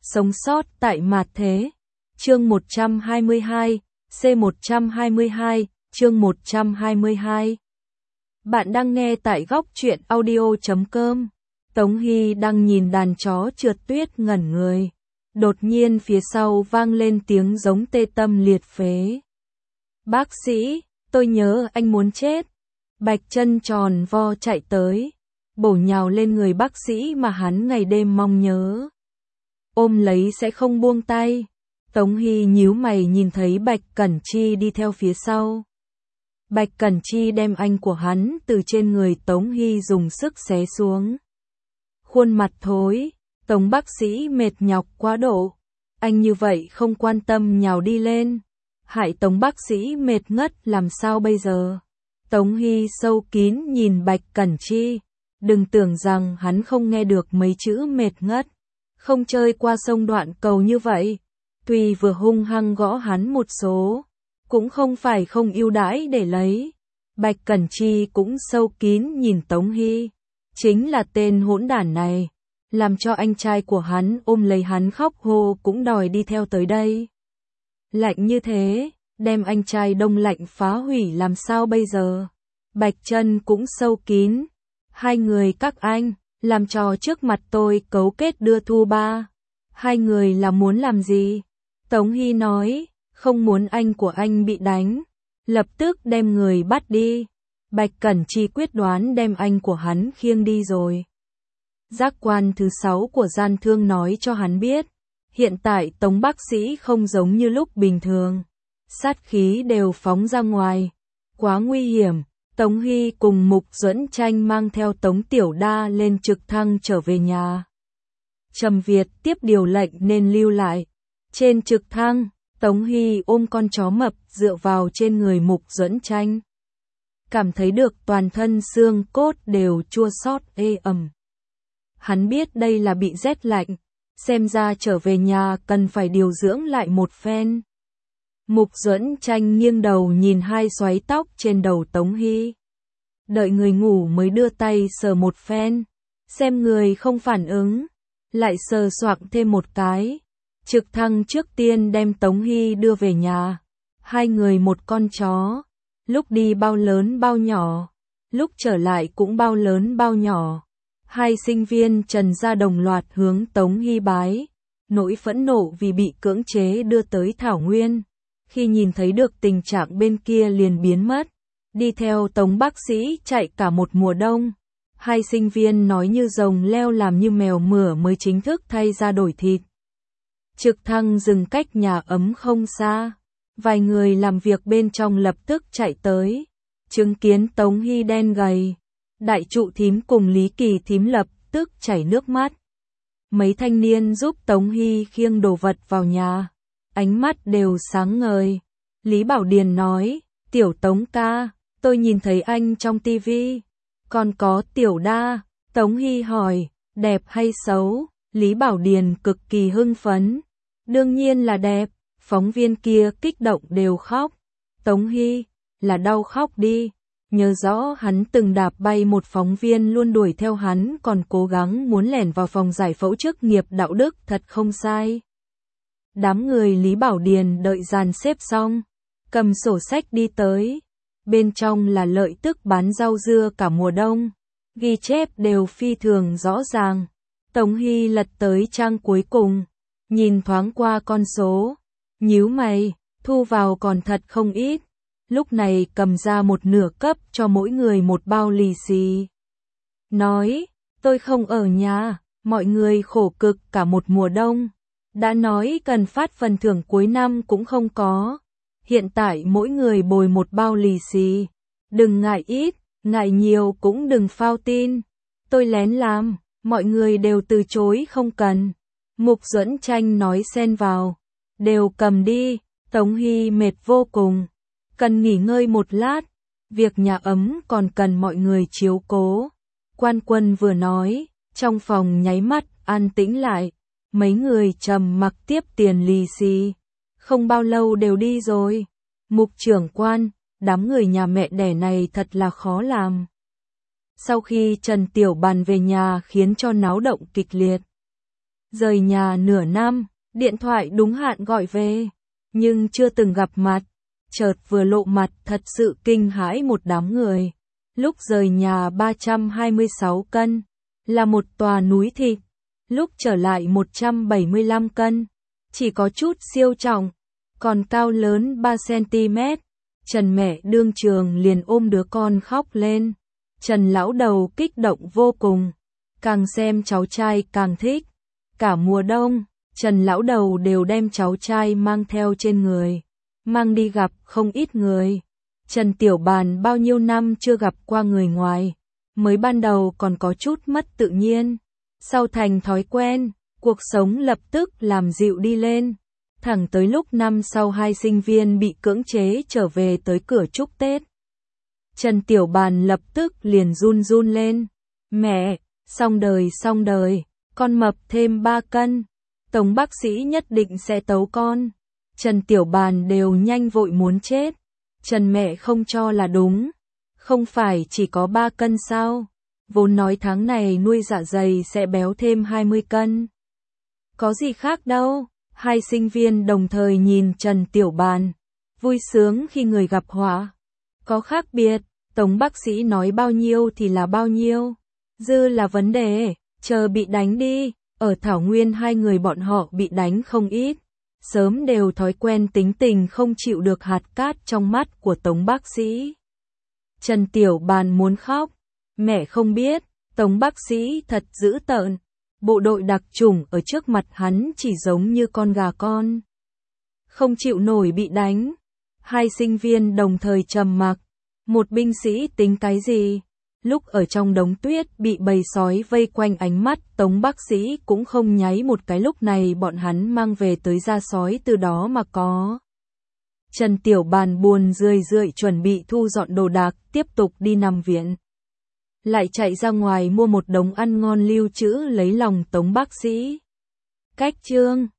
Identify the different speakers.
Speaker 1: Sống sót tại mạt thế. Chương 122, C122, chương 122. Bạn đang nghe tại góc truyện audio.com. Tống Hy đang nhìn đàn chó trượt tuyết ngẩn người. Đột nhiên phía sau vang lên tiếng giống tê tâm liệt phế. Bác sĩ, tôi nhớ anh muốn chết. Bạch chân tròn vo chạy tới, bổ nhào lên người bác sĩ mà hắn ngày đêm mong nhớ. Ôm lấy sẽ không buông tay. Tống Hy nhíu mày nhìn thấy Bạch Cẩn Chi đi theo phía sau. Bạch Cẩn Chi đem anh của hắn từ trên người Tống Hy dùng sức xé xuống. Khuôn mặt thối, Tống bác sĩ mệt nhọc quá độ. Anh như vậy không quan tâm nhào đi lên. Hại Tống bác sĩ mệt ngất làm sao bây giờ? Tống Hy sâu kín nhìn Bạch Cẩn Chi. Đừng tưởng rằng hắn không nghe được mấy chữ mệt ngất. Không chơi qua sông Đoạn Cầu như vậy. Tuy vừa hung hăng gõ hắn một số, cũng không phải không ưu đãi để lấy. Bạch Cẩn Chi cũng sâu kín nhìn Tống Hy. Chính là tên hỗn đản này, làm cho anh trai của hắn ôm lấy hắn khóc hô cũng đòi đi theo tới đây. Lạnh như thế, đem anh trai đông lạnh phá hủy làm sao bây giờ? Bạch Chân cũng sâu kín. Hai người các anh, làm trò trước mặt tôi cấu kết đưa Thu Ba. Hai người là muốn làm gì? Tống Hy nói, không muốn anh của anh bị đánh. Lập tức đem người bắt đi. Bạch Cẩn Chi quyết đoán đem anh của hắn khiêng đi rồi. Giác quan thứ 6 của gian thương nói cho hắn biết. Hiện tại Tống bác sĩ không giống như lúc bình thường. Sát khí đều phóng ra ngoài. Quá nguy hiểm. Tống Hy cùng Mục Duẫn Tranh mang theo Tống Tiểu Đa lên trực thăng trở về nhà. Trầm Việt tiếp điều lệnh nên lưu lại. Trên trực thăng, Tống Hy ôm con chó mập dựa vào trên người Mục Duẫn Tranh. Cảm thấy được toàn thân xương cốt đều chua xót ê ẩm. Hắn biết đây là bị rét lạnh, xem ra trở về nhà cần phải điều dưỡng lại một phen. Mục Duẫn Tranh nghiêng đầu nhìn hai xoáy tóc trên đầu Tống Hy. Đợi người ngủ mới đưa tay sờ một phen, xem người không phản ứng, lại sờ soạng thêm một cái. Trực thăng trước tiên đem Tống Hy đưa về nhà. Hai người một con chó, lúc đi bao lớn bao nhỏ, lúc trở lại cũng bao lớn bao nhỏ. Hai sinh viên Trần gia đồng loạt hướng Tống Hy bái. Nỗi phẫn nộ vì bị cưỡng chế đưa tới Thảo Nguyên. Khi nhìn thấy được tình trạng bên kia liền biến mất. Đi theo Tống bác sĩ chạy cả một mùa đông. Hai sinh viên nói như rồng leo làm như mèo mửa mới chính thức thay ra đổi thịt. Trực thăng dừng cách nhà ấm không xa. Vài người làm việc bên trong lập tức chạy tới. Chứng kiến Tống Hy đen gầy. Đại trụ thím cùng Lý Kỳ thím lập tức chảy nước mắt. Mấy thanh niên giúp Tống Hy khiêng đồ vật vào nhà. Ánh mắt đều sáng ngời. Lý Bảo Điền nói, Tiểu Tống ca, tôi nhìn thấy anh trong tivi. Còn có Tiểu Đa. Tống Hy hỏi, đẹp hay xấu? Lý Bảo Điền cực kỳ hưng phấn. Đương nhiên là đẹp. Phóng viên kia kích động đều khóc. Tống Hy, là đau khóc đi. Nhớ rõ hắn từng đạp bay một phóng viên luôn đuổi theo hắn còn cố gắng muốn lẻn vào phòng giải phẫu chức nghiệp đạo đức thật không sai. Đám người Lý Bảo Điền đợi dàn xếp xong, cầm sổ sách đi tới. Bên trong là lợi tức bán rau dưa cả mùa đông. Ghi chép đều phi thường rõ ràng. Tống Hy lật tới trang cuối cùng, nhìn thoáng qua con số. Nhíu mày, thu vào còn thật không ít. Lúc này cầm ra một nửa cấp cho mỗi người một bao lì xì. Nói, tôi không ở nhà, mọi người khổ cực cả một mùa đông. Đã nói cần phát phần thưởng cuối năm cũng không có. Hiện tại mỗi người bồi một bao lì xì. Đừng ngại ít, ngại nhiều cũng đừng phao tin. Tôi lén làm, mọi người đều từ chối không cần. Mục Duẫn Tranh nói xen vào. Đều cầm đi, Tống Hy mệt vô cùng. Cần nghỉ ngơi một lát. Việc nhà ấm còn cần mọi người chiếu cố. Quan Quân vừa nói, trong phòng nháy mắt an tĩnh lại. Mấy người trầm mặc tiếp tiền lì xì. Không bao lâu đều đi rồi. Mục trưởng quan, đám người nhà mẹ đẻ này thật là khó làm. Sau khi Trần Tiểu Bàn về nhà khiến cho náo động kịch liệt. Rời nhà nửa năm, điện thoại đúng hạn gọi về, nhưng chưa từng gặp mặt. Chợt vừa lộ mặt thật sự kinh hãi một đám người. Lúc rời nhà 326 cân, là một tòa núi thịt. Lúc trở lại 175 cân, chỉ có chút siêu trọng, còn cao lớn 3cm. Trần mẹ đương trường liền ôm đứa con khóc lên. Trần lão đầu kích động vô cùng, càng xem cháu trai càng thích. Cả mùa đông, Trần lão đầu đều đem cháu trai mang theo trên người, mang đi gặp không ít người. Trần Tiểu Bàn bao nhiêu năm chưa gặp qua người ngoài, mới ban đầu còn có chút mất tự nhiên, sau thành thói quen, cuộc sống lập tức làm dịu đi lên. Thẳng tới lúc năm sau hai sinh viên bị cưỡng chế trở về tới cửa chúc Tết. Trần Tiểu Bàn lập tức liền run run lên. Mẹ, xong đời, con mập thêm 3 cân. Tống bác sĩ nhất định sẽ tấu con. Trần Tiểu Bàn đều nhanh vội muốn chết. Trần mẹ không cho là đúng. Không phải chỉ có 3 cân sao? Vốn nói tháng này nuôi dạ dày sẽ béo thêm 20 cân. Có gì khác đâu. Hai sinh viên đồng thời nhìn Trần Tiểu Bàn, vui sướng khi người gặp họa. Có khác biệt, Tống bác sĩ nói bao nhiêu thì là bao nhiêu. Dư là vấn đề, chờ bị đánh đi. Ở Thảo Nguyên hai người bọn họ bị đánh không ít. Sớm đều thói quen tính tình không chịu được hạt cát trong mắt của Tống bác sĩ. Trần Tiểu Bàn muốn khóc. Mẹ không biết, Tống bác sĩ thật dữ tợn. Bộ đội đặc chủng ở trước mặt hắn chỉ giống như con gà con. Không chịu nổi bị đánh. Hai sinh viên đồng thời trầm mặc. Một binh sĩ tính cái gì? Lúc ở trong đống tuyết bị bầy sói vây quanh, ánh mắt Tống bác sĩ cũng không nháy một cái. Lúc này bọn hắn mang về tới da sói từ đó mà có. Trần Tiểu Bàn buồn rười rượi chuẩn bị thu dọn đồ đạc, tiếp tục đi nằm viện. Lại chạy ra ngoài mua một đống ăn ngon lưu trữ lấy lòng Tống bác sĩ. Cách chương